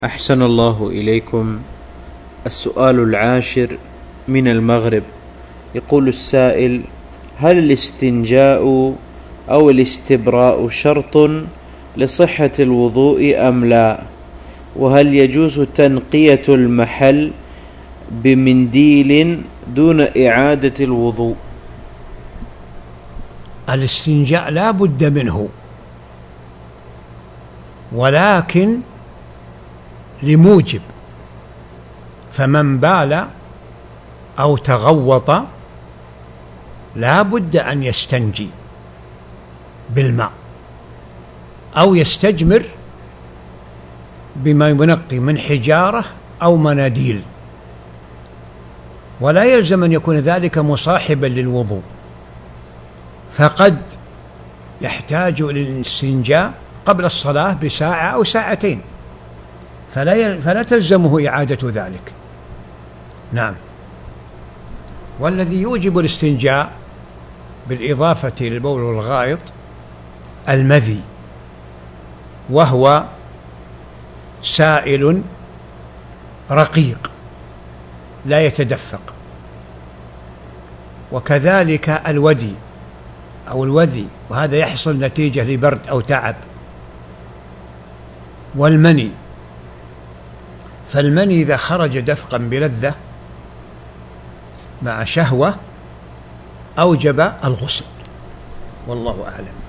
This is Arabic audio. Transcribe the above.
أحسن الله إليكم. السؤال العاشر من المغرب، يقول السائل: هل الاستنجاء أو الاستبراء شرط لصحة الوضوء أم لا؟ وهل يجوز تنقية المحل بمنديل دون إعادة الوضوء؟ الاستنجاء لا بد منه، ولكن لموجب، فمن بال أو تغوط لا بد أن يستنجي بالماء أو يستجمر بما ينقي من حجارة أو مناديل، ولا يلزم أن يكون ذلك مصاحبا للوضوء، فقد يحتاج للاستنجاء قبل الصلاة بساعة أو ساعتين، فلا تلزمه إعادة ذلك. نعم. والذي يوجب الاستنجاء بالإضافة للبول والغائط المذي، وهو سائل رقيق لا يتدفق، وكذلك الودي أو الوذي، وهذا يحصل نتيجة لبرد أو تعب، والمني، فالمني إذا خرج دفقا بلذة مع شهوة أوجب الغسل، والله أعلم.